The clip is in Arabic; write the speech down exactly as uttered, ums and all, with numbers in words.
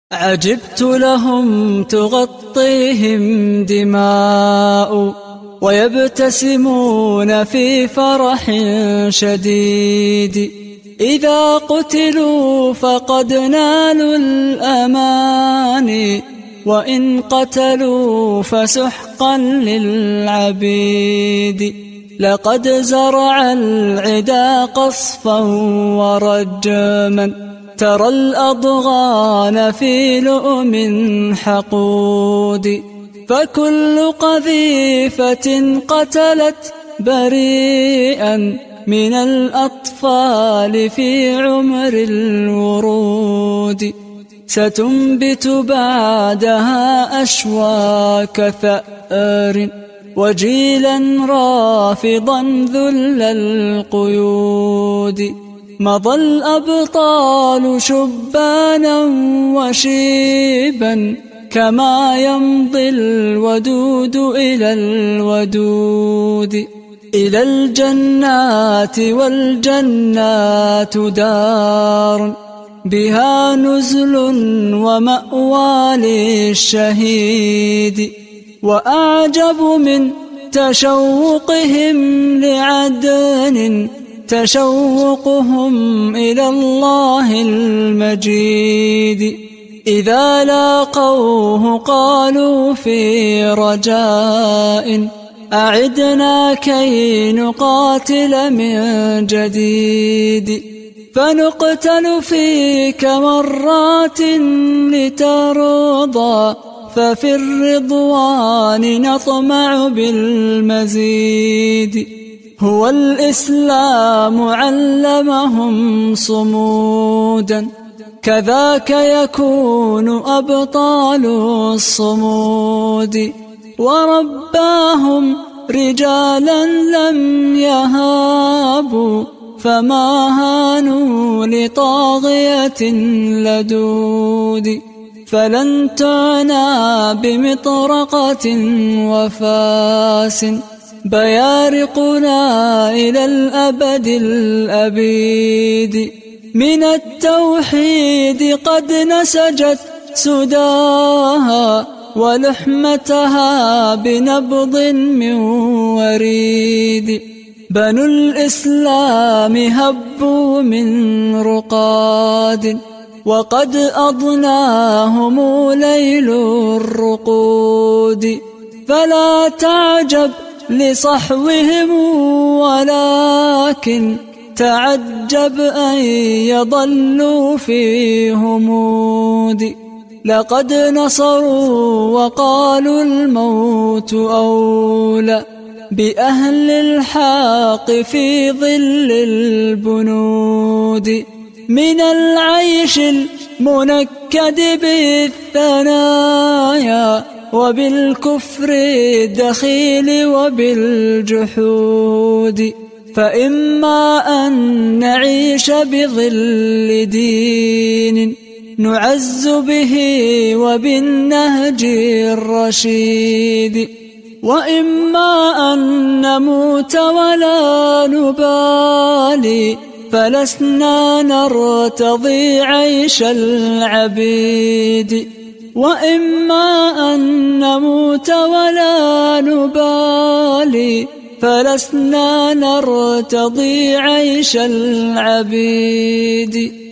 عجبت لهم تغطيهم دماء ويبتسمون في فرح شديد. إذا قتلوا فقد نالوا الأمان، وإن قتلوا فسحقا للعبيد. لقد زرع العدا قصفا ورجما، ترى الأضغان في لؤم حقود. فكل قذيفة قتلت بريئا من الأطفال في عمر الورود، ستنبت بعدها أشواك ثأر وجيلا رافضا ذل القيود. مضى الأبطال شبانا وشيبا، كما يمضي الودود إلى الودود. إلى الجنات والجنات دار، بها نزل ومأوى للشهيد. وأعجب من تشوقهم لعدن تشوقهم إلى الله المجيد. إذا لاقوه قالوا في رجاء، أعدنا كي نقاتل من جديد. فنقتل فيك مرات لترضى، ففي الرضوان نطمع بالمزيد. هو الإسلام علمهم صمودا، كذاك يكون أبطال الصمود. ورباهم رجالا لم يهابوا، فما هانوا لطاغية لدود. فلن تعنى بمطرقة وفاس، بيارقنا إلى الأبد الأبيد. من التوحيد قد نسجت سداها، ولحمتها بنبض من وريد. بنو الإسلام هبوا من رقاد، وقد أضناهم ليل الرقود. فلا تعجب لصحوهم، ولكن تعجب أن يضلوا في همود. لقد نصروا وقالوا الموت أولى بأهل الحق في ظل البنود. من العيش المنكد بالثنايا، وبالكفر الدخيل وبالجحود. فإما أن نعيش بظل دين نعز به وبالنهج الرشيد، وإما أن نموت ولا نبالي، فلسنا نرتضي عيش العبيد. وإما أن نموت ولا نبالي، فلسنا نرتضي عيش العبيد.